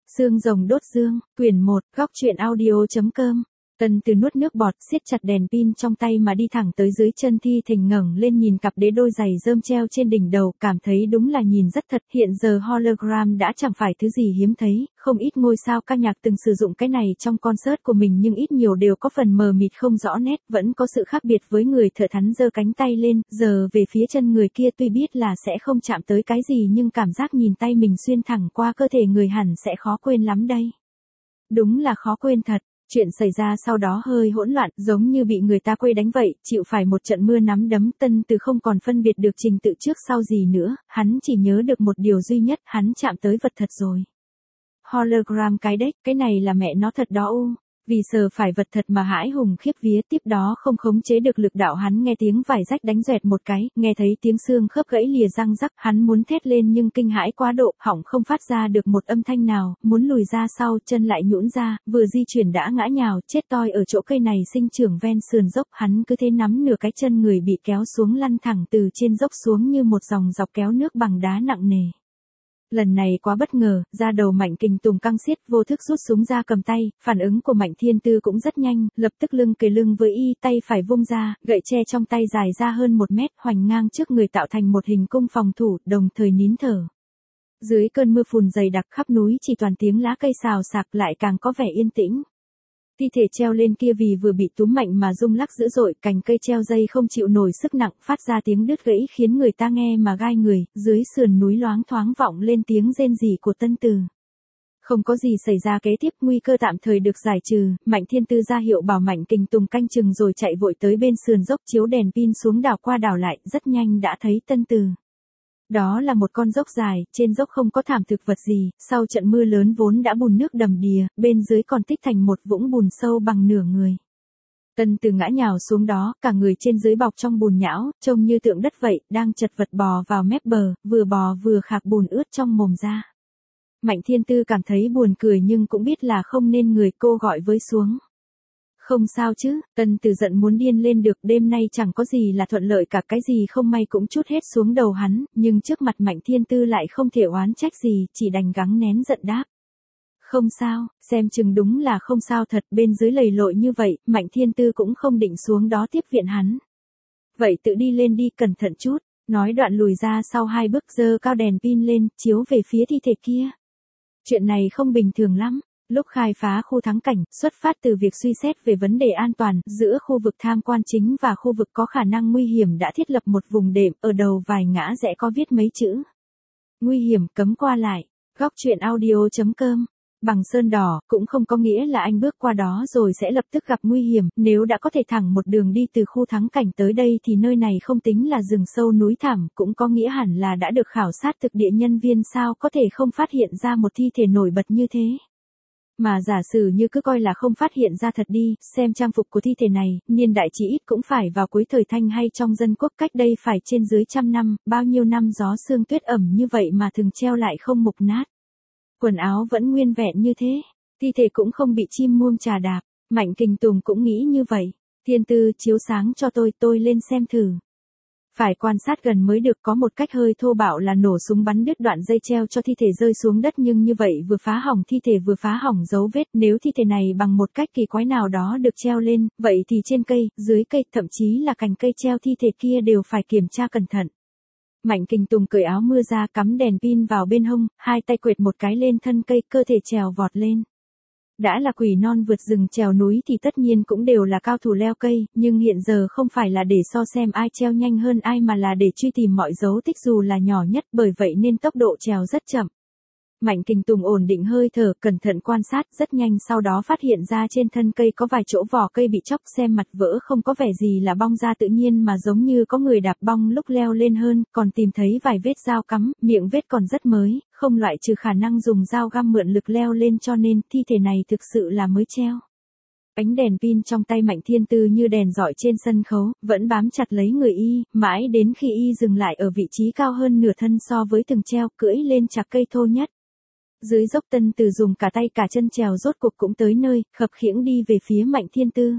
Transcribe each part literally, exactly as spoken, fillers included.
Xương rồng đốt dương, quyển một, góc truyện audio.com. Tần Từ nuốt nước bọt, siết chặt đèn pin trong tay mà đi thẳng tới dưới chân thi thình, ngẩng lên nhìn cặp đế đôi giày rơm treo trên đỉnh đầu, cảm thấy đúng là nhìn rất thật. Hiện giờ hologram đã chẳng phải thứ gì hiếm thấy, không ít ngôi sao ca nhạc từng sử dụng cái này trong concert của mình, nhưng ít nhiều đều có phần mờ mịt không rõ nét, vẫn có sự khác biệt với người thợ thắn giơ cánh tay lên, giờ về phía chân người kia, tuy biết là sẽ không chạm tới cái gì nhưng cảm giác nhìn tay mình xuyên thẳng qua cơ thể người hẳn sẽ khó quên lắm đây. Đúng là khó quên thật. Chuyện xảy ra sau đó hơi hỗn loạn, giống như bị người ta quây đánh vậy, chịu phải một trận mưa nắm đấm. Tân Từ không còn phân biệt được trình tự trước sau gì nữa, hắn chỉ nhớ được một điều duy nhất, hắn chạm tới vật thật rồi. Hologram cái đấy, cái này là mẹ nó thật đó u. Vì sờ phải vật thật mà hãi hùng khiếp vía, tiếp đó không khống chế được lực đạo, hắn nghe tiếng vải rách đánh doẹt một cái, nghe thấy tiếng xương khớp gãy lìa răng rắc, hắn muốn thét lên nhưng kinh hãi quá độ, họng không phát ra được một âm thanh nào, muốn lùi ra sau, chân lại nhũn ra, vừa di chuyển đã ngã nhào, chết toi ở chỗ cây này sinh trưởng ven sườn dốc, hắn cứ thế nắm nửa cái chân người bị kéo xuống, lăn thẳng từ trên dốc xuống như một dòng dọc kéo nước bằng đá nặng nề. Lần này quá bất ngờ, da đầu Mạnh Kình Tùng căng xiết, vô thức rút súng ra cầm tay, phản ứng của Mạnh Thiên Tư cũng rất nhanh, lập tức lưng kề lưng với y, tay phải vung ra, gậy tre trong tay dài ra hơn một mét, hoành ngang trước người tạo thành một hình cung phòng thủ, đồng thời nín thở. Dưới cơn mưa phùn dày đặc khắp núi chỉ toàn tiếng lá cây xào xạc, lại càng có vẻ yên tĩnh. Thi thể treo lên kia vì vừa bị túm mạnh mà rung lắc dữ dội, cành cây treo dây không chịu nổi sức nặng, phát ra tiếng đứt gãy khiến người ta nghe mà gai người, dưới sườn núi loáng thoáng vọng lên tiếng rên rỉ của Tân Từ. Không có gì xảy ra kế tiếp, nguy cơ tạm thời được giải trừ, Mạnh Thiên Tư ra hiệu bảo Mạnh Kình Tùng canh chừng rồi chạy vội tới bên sườn dốc, chiếu đèn pin xuống đảo qua đảo lại, rất nhanh đã thấy Tân Từ. Đó là một con dốc dài, trên dốc không có thảm thực vật gì, sau trận mưa lớn vốn đã bùn nước đầm đìa, bên dưới còn tích thành một vũng bùn sâu bằng nửa người. Tân Từ ngã nhào xuống đó, cả người trên dưới bọc trong bùn nhão, trông như tượng đất vậy, đang chật vật bò vào mép bờ, vừa bò vừa khạc bùn ướt trong mồm ra. Mạnh Thiên Tư cảm thấy buồn cười nhưng cũng biết là không nên, người cô gọi với xuống. Không sao chứ, Tân Từ giận muốn điên lên được, đêm nay chẳng có gì là thuận lợi cả, cái gì không may cũng trút hết xuống đầu hắn, nhưng trước mặt Mạnh Thiên Tư lại không thể oán trách gì, chỉ đành gắng nén giận đáp. Không sao, xem chừng đúng là không sao thật, bên dưới lầy lội như vậy, Mạnh Thiên Tư cũng không định xuống đó tiếp viện hắn. Vậy tự đi lên đi, cẩn thận chút, nói đoạn lùi ra sau hai bước, giơ cao đèn pin lên, chiếu về phía thi thể kia. Chuyện này không bình thường lắm. Lúc khai phá khu thắng cảnh, xuất phát từ việc suy xét về vấn đề an toàn, giữa khu vực tham quan chính và khu vực có khả năng nguy hiểm đã thiết lập một vùng đệm, ở đầu vài ngã rẽ có viết mấy chữ. Nguy hiểm, cấm qua lại. Góc truyện audio.com. Bằng sơn đỏ, cũng không có nghĩa là anh bước qua đó rồi sẽ lập tức gặp nguy hiểm, nếu đã có thể thẳng một đường đi từ khu thắng cảnh tới đây thì nơi này không tính là rừng sâu núi thẳm, cũng có nghĩa hẳn là đã được khảo sát thực địa, nhân viên sao có thể không phát hiện ra một thi thể nổi bật như thế. Mà giả sử như cứ coi là không phát hiện ra thật đi, xem trang phục của thi thể này, niên đại chỉ ít cũng phải vào cuối thời Thanh hay trong dân quốc, cách đây phải trên dưới trăm năm, bao nhiêu năm gió sương tuyết ẩm như vậy mà thừng treo lại không mục nát. Quần áo vẫn nguyên vẹn như thế, thi thể cũng không bị chim muông trà đạp, Mạnh Kình Tùng cũng nghĩ như vậy. Thiên Tư, chiếu sáng cho tôi, tôi lên xem thử. Phải quan sát gần mới được, có một cách hơi thô bạo là nổ súng bắn đứt đoạn dây treo cho thi thể rơi xuống đất, nhưng như vậy vừa phá hỏng thi thể vừa phá hỏng dấu vết, nếu thi thể này bằng một cách kỳ quái nào đó được treo lên, vậy thì trên cây, dưới cây, thậm chí là cành cây treo thi thể kia đều phải kiểm tra cẩn thận. Mạnh Kình Tùng cởi áo mưa ra, cắm đèn pin vào bên hông, hai tay quệt một cái lên thân cây, cơ thể trèo vọt lên. Đã là quỷ non vượt rừng trèo núi thì tất nhiên cũng đều là cao thủ leo cây, nhưng hiện giờ không phải là để so xem ai treo nhanh hơn ai mà là để truy tìm mọi dấu tích dù là nhỏ nhất, bởi vậy nên tốc độ trèo rất chậm. Mạnh Kình Tùng ổn định hơi thở, cẩn thận quan sát, rất nhanh sau đó phát hiện ra trên thân cây có vài chỗ vỏ cây bị chóc, xem mặt vỡ không có vẻ gì là bong ra tự nhiên mà giống như có người đạp bong lúc leo lên hơn, còn tìm thấy vài vết dao cắm, miệng vết còn rất mới, không loại trừ khả năng dùng dao găm mượn lực leo lên, cho nên thi thể này thực sự là mới treo. Ánh đèn pin trong tay Mạnh Thiên Tư như đèn rọi trên sân khấu, vẫn bám chặt lấy người y, mãi đến khi y dừng lại ở vị trí cao hơn nửa thân so với từng treo, cưỡi lên chạc cây thô nhất. Dưới dốc, Tân Từ dùng cả tay cả chân trèo rốt cuộc cũng tới nơi, khập khiễng đi về phía Mạnh Thiên Tư.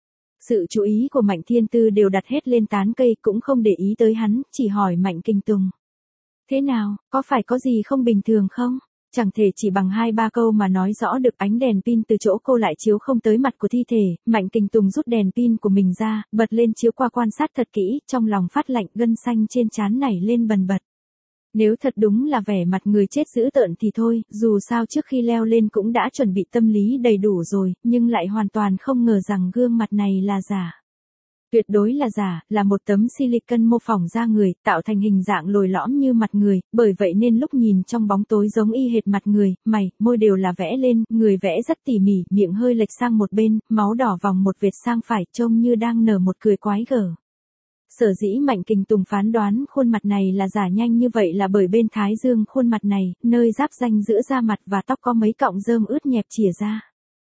Sự chú ý của Mạnh Thiên Tư đều đặt hết lên tán cây, cũng không để ý tới hắn, chỉ hỏi Mạnh Kình Tùng. Thế nào, có phải có gì không bình thường không? Chẳng thể chỉ bằng hai ba câu mà nói rõ được. Ánh đèn pin từ chỗ cô lại chiếu không tới mặt của thi thể, Mạnh Kình Tùng rút đèn pin của mình ra, bật lên chiếu qua quan sát thật kỹ, trong lòng phát lạnh, gân xanh trên trán nảy lên bần bật. Nếu thật đúng là vẻ mặt người chết dữ tợn thì thôi, dù sao trước khi leo lên cũng đã chuẩn bị tâm lý đầy đủ rồi, nhưng lại hoàn toàn không ngờ rằng gương mặt này là giả. Tuyệt đối là giả, là một tấm silicon mô phỏng da người, tạo thành hình dạng lồi lõm như mặt người, bởi vậy nên lúc nhìn trong bóng tối giống y hệt mặt người, mày, môi đều là vẽ lên, người vẽ rất tỉ mỉ, miệng hơi lệch sang một bên, máu đỏ vòng một vệt sang phải, trông như đang nở một cười quái gở. Sở dĩ Mạnh Kình Tùng phán đoán khuôn mặt này là giả nhanh như vậy là bởi bên thái dương khuôn mặt này, nơi giáp ranh giữa da mặt và tóc có mấy cọng rơm ướt nhẹp chìa ra.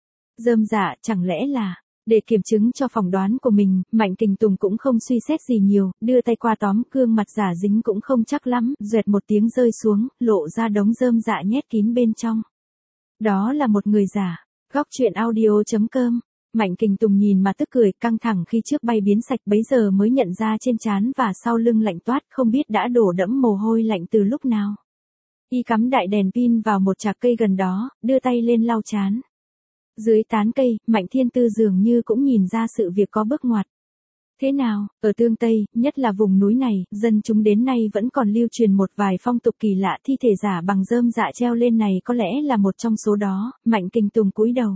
Rơm giả, chẳng lẽ là... Để kiểm chứng cho phỏng đoán của mình, Mạnh Kình Tùng cũng không suy xét gì nhiều, đưa tay qua tóm, gương mặt giả dính cũng không chắc lắm, duệt một tiếng rơi xuống, lộ ra đống rơm dạ nhét kín bên trong. Đó là một người giả. Góc truyện audio chấm com. Mạnh Kình Tùng nhìn mà tức cười, căng thẳng khi trước bay biến sạch, bấy giờ mới nhận ra trên trán và sau lưng lạnh toát, không biết đã đổ đẫm mồ hôi lạnh từ lúc nào. Y cắm đại đèn pin vào một chạc cây gần đó, đưa tay lên lau trán. Dưới tán cây, Mạnh Thiên Tư dường như cũng nhìn ra sự việc có bước ngoặt. Thế nào, ở Tương Tây, nhất là vùng núi này, dân chúng đến nay vẫn còn lưu truyền một vài phong tục kỳ lạ, thi thể giả bằng rơm dạ treo lên này có lẽ là một trong số đó. Mạnh Kình Tùng cúi đầu.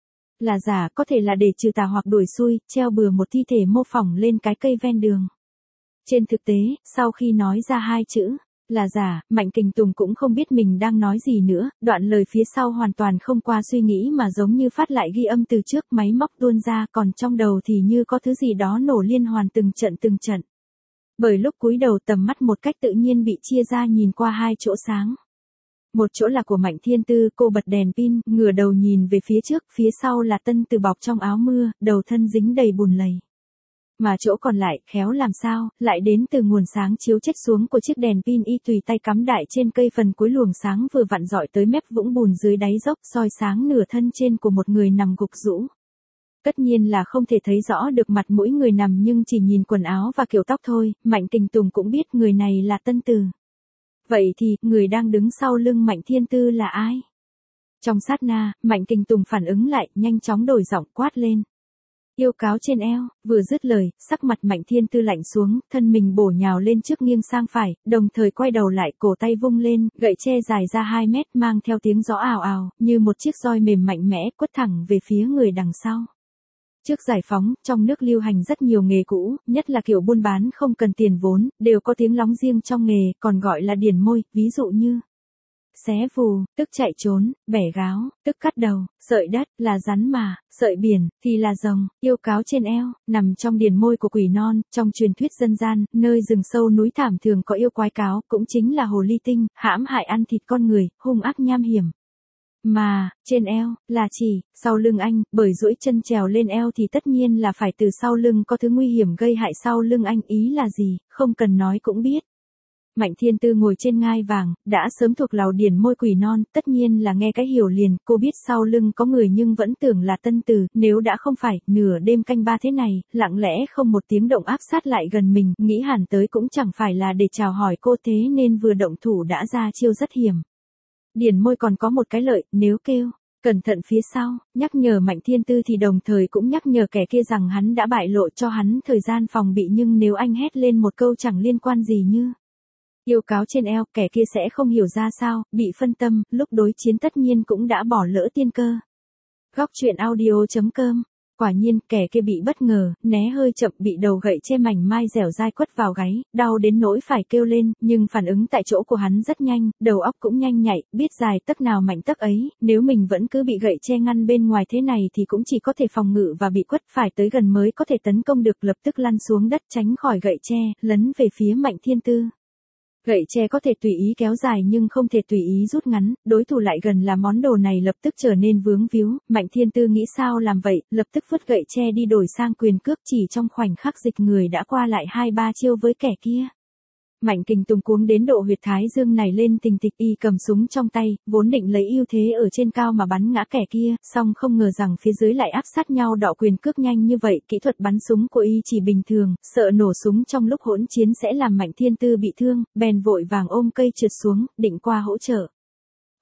Là giả, có thể là để trừ tà hoặc đuổi xui, treo bừa một thi thể mô phỏng lên cái cây ven đường. Trên thực tế, sau khi nói ra hai chữ là giả, Mạnh Kình Tùng cũng không biết mình đang nói gì nữa, đoạn lời phía sau hoàn toàn không qua suy nghĩ mà giống như phát lại ghi âm từ trước, máy móc tuôn ra, còn trong đầu thì như có thứ gì đó nổ liên hoàn từng trận từng trận. Bởi lúc cúi đầu tầm mắt một cách tự nhiên bị chia ra nhìn qua hai chỗ sáng. Một chỗ là của Mạnh Thiên Tư, cô bật đèn pin, ngửa đầu nhìn về phía trước, phía sau là Tân Từ bọc trong áo mưa, đầu thân dính đầy bùn lầy. Mà chỗ còn lại, khéo làm sao, lại đến từ nguồn sáng chiếu chết xuống của chiếc đèn pin y tùy tay cắm đại trên cây, phần cuối luồng sáng vừa vặn dọi tới mép vũng bùn dưới đáy dốc, soi sáng nửa thân trên của một người nằm gục rũ. Tất nhiên là không thể thấy rõ được mặt mũi người nằm, nhưng chỉ nhìn quần áo và kiểu tóc thôi, Mạnh Kình Tùng cũng biết người này là Tân Từ. Vậy thì, người đang đứng sau lưng Mạnh Thiên Tư là ai? Trong sát na, Mạnh Kình Tùng phản ứng lại, nhanh chóng đổi giọng quát lên. Yêu cáo trên eo, vừa dứt lời, sắc mặt Mạnh Thiên Tư lạnh xuống, thân mình bổ nhào lên trước nghiêng sang phải, đồng thời quay đầu lại, cổ tay vung lên, gậy tre dài ra hai mét mang theo tiếng gió ào ào, như một chiếc roi mềm mạnh mẽ quất thẳng về phía người đằng sau. Trước giải phóng, trong nước lưu hành rất nhiều nghề cũ, nhất là kiểu buôn bán không cần tiền vốn, đều có tiếng lóng riêng trong nghề, còn gọi là điển môi, ví dụ như xé vù, tức chạy trốn, bẻ gáo, tức cắt đầu, sợi đất, là rắn mà, sợi biển, thì là rồng, yêu cáo trên eo, nằm trong điển môi của quỷ non, trong truyền thuyết dân gian, nơi rừng sâu núi thảm thường có yêu quái cáo, cũng chính là hồ ly tinh, hãm hại ăn thịt con người, hung ác nham hiểm. Mà, trên eo, là chỉ, sau lưng anh, bởi duỗi chân trèo lên eo thì tất nhiên là phải từ sau lưng có thứ nguy hiểm gây hại sau lưng anh, ý là gì, không cần nói cũng biết. Mạnh Thiên Tư ngồi trên ngai vàng, đã sớm thuộc lào điển môi quỷ non, tất nhiên là nghe cái hiểu liền, cô biết sau lưng có người nhưng vẫn tưởng là Tân Từ, nếu đã không phải, nửa đêm canh ba thế này, lặng lẽ không một tiếng động áp sát lại gần mình, nghĩ hẳn tới cũng chẳng phải là để chào hỏi cô, thế nên vừa động thủ đã ra chiêu rất hiểm. Điển môi còn có một cái lợi, nếu kêu cẩn thận phía sau, nhắc nhở Mạnh Thiên Tư thì đồng thời cũng nhắc nhở kẻ kia rằng hắn đã bại lộ cho hắn thời gian phòng bị, nhưng nếu anh hét lên một câu chẳng liên quan gì như yêu cáo trên eo, kẻ kia sẽ không hiểu ra sao, bị phân tâm, lúc đối chiến tất nhiên cũng đã bỏ lỡ tiên cơ. Góc truyện audio chấm com. Quả nhiên, kẻ kia bị bất ngờ, né hơi chậm, bị đầu gậy che mảnh mai dẻo dai quất vào gáy, đau đến nỗi phải kêu lên, nhưng phản ứng tại chỗ của hắn rất nhanh, đầu óc cũng nhanh nhạy, biết dài tấc nào mạnh tấc ấy, nếu mình vẫn cứ bị gậy che ngăn bên ngoài thế này thì cũng chỉ có thể phòng ngự và bị quất, phải tới gần mới có thể tấn công được, lập tức lăn xuống đất tránh khỏi gậy che, lấn về phía Mạnh Thiên Tư. Gậy tre có thể tùy ý kéo dài nhưng không thể tùy ý rút ngắn, đối thủ lại gần là món đồ này lập tức trở nên vướng víu, Mạnh Thiên Tư nghĩ sao làm vậy, lập tức vứt gậy tre đi đổi sang quyền cước, chỉ trong khoảnh khắc dịch người đã qua lại hai ba chiêu với kẻ kia. Mạnh Kình Tùng cuống đến độ huyệt thái dương này lên tình tịch, y cầm súng trong tay, vốn định lấy ưu thế ở trên cao mà bắn ngã kẻ kia, song không ngờ rằng phía dưới lại áp sát nhau đọ quyền cước nhanh như vậy, kỹ thuật bắn súng của y chỉ bình thường, sợ nổ súng trong lúc hỗn chiến sẽ làm Mạnh Thiên Tư bị thương, bèn vội vàng ôm cây trượt xuống, định qua hỗ trợ.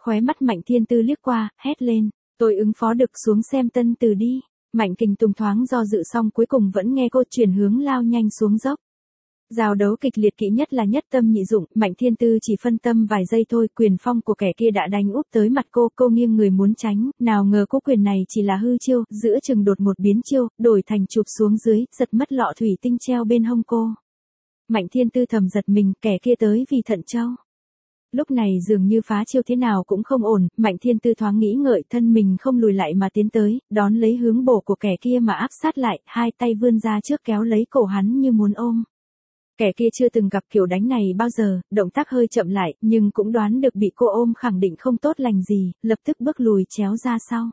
khóe mắt Mạnh Thiên Tư liếc qua, hét lên, tôi ứng phó được, xuống xem Tân Từ đi. Mạnh Kình Tùng thoáng do dự xong cuối cùng vẫn nghe cô chuyển hướng lao nhanh xuống dốc. Giao đấu kịch liệt, kỹ nhất là nhất tâm nhị dụng, Mạnh Thiên Tư chỉ phân tâm vài giây thôi, quyền phong của kẻ kia đã đánh úp tới mặt cô, cô nghiêng người muốn tránh, nào ngờ cú quyền này chỉ là hư chiêu, giữa chừng đột một biến chiêu, đổi thành chụp xuống dưới, giật mất lọ thủy tinh treo bên hông cô. Mạnh Thiên Tư thầm giật mình, kẻ kia tới vì thận châu. Lúc này dường như phá chiêu thế nào cũng không ổn, Mạnh Thiên Tư thoáng nghĩ ngợi, thân mình không lùi lại mà tiến tới, đón lấy hướng bổ của kẻ kia mà áp sát lại, hai tay vươn ra trước kéo lấy cổ hắn như muốn ôm. Kẻ kia chưa từng gặp kiểu đánh này bao giờ, động tác hơi chậm lại, nhưng cũng đoán được bị cô ôm khẳng định không tốt lành gì, lập tức bước lùi chéo ra sau.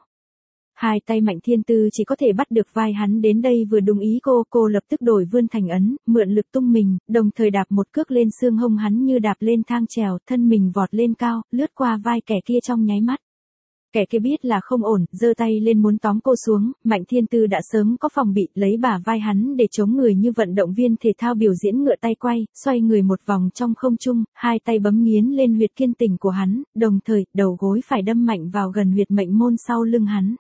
Hai tay Mạnh Thiên Tư chỉ có thể bắt được vai hắn, đến đây vừa đúng ý cô, cô lập tức đổi vươn thành ấn, mượn lực tung mình, đồng thời đạp một cước lên xương hông hắn như đạp lên thang trèo, thân mình vọt lên cao, lướt qua vai kẻ kia trong nháy mắt. Kẻ kia biết là không ổn, giơ tay lên muốn tóm cô xuống, Mạnh Thiên Tư đã sớm có phòng bị, lấy bả vai hắn để chống người như vận động viên thể thao biểu diễn ngựa tay quay, xoay người một vòng trong không trung, hai tay bấm nghiến lên huyệt kiên tỉnh của hắn, đồng thời, đầu gối phải đâm mạnh vào gần huyệt mệnh môn sau lưng hắn.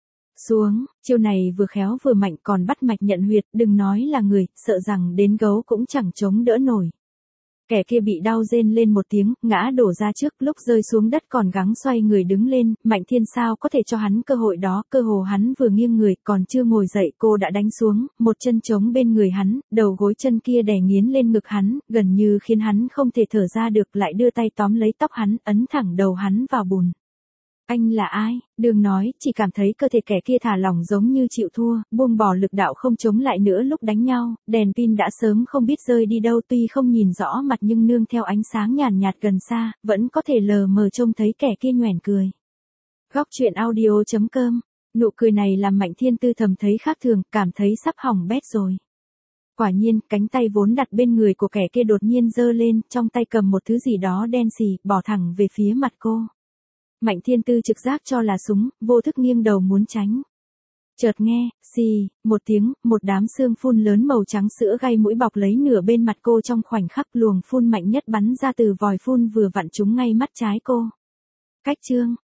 Xuống, chiêu này vừa khéo vừa mạnh, còn bắt mạch nhận huyệt, đừng nói là người, sợ rằng đến gấu cũng chẳng chống đỡ nổi. Kẻ kia bị đau rên lên một tiếng, ngã đổ ra trước, lúc rơi xuống đất còn gắng xoay người đứng lên, Mạnh Thiên sao có thể cho hắn cơ hội đó, cơ hồ hắn vừa nghiêng người, còn chưa ngồi dậy, cô đã đánh xuống, một chân chống bên người hắn, đầu gối chân kia đè nghiến lên ngực hắn, gần như khiến hắn không thể thở ra được, lại đưa tay tóm lấy tóc hắn, ấn thẳng đầu hắn vào bùn. Anh là ai? Đừng nói, chỉ cảm thấy cơ thể kẻ kia thả lỏng giống như chịu thua, buông bỏ lực đạo không chống lại nữa lúc đánh nhau, đèn pin đã sớm không biết rơi đi đâu, tuy không nhìn rõ mặt nhưng nương theo ánh sáng nhàn nhạt gần xa, vẫn có thể lờ mờ trông thấy kẻ kia nhoẻn cười. Góc truyện audio chấm com, nụ cười này làm Mạnh Thiên Tư thầm thấy khác thường, cảm thấy sắp hỏng bét rồi. Quả nhiên, cánh tay vốn đặt bên người của kẻ kia đột nhiên giơ lên, trong tay cầm một thứ gì đó đen xì, bỏ thẳng về phía mặt cô. Mạnh Thiên Tư trực giác cho là súng, vô thức nghiêng đầu muốn tránh. Chợt nghe, xì, một tiếng, một đám xương phun lớn màu trắng sữa gai mũi bọc lấy nửa bên mặt cô, trong khoảnh khắc luồng phun mạnh nhất bắn ra từ vòi phun vừa vặn trúng ngay mắt trái cô. Cách chương.